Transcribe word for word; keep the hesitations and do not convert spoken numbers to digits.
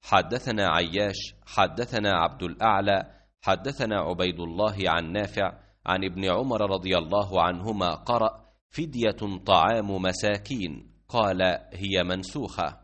حدثنا عياش حدثنا عبد الأعلى حدثنا عبيد الله عن نافع عن ابن عمر رضي الله عنهما قرأ: فدية طعام مساكين، قال: هي منسوخة.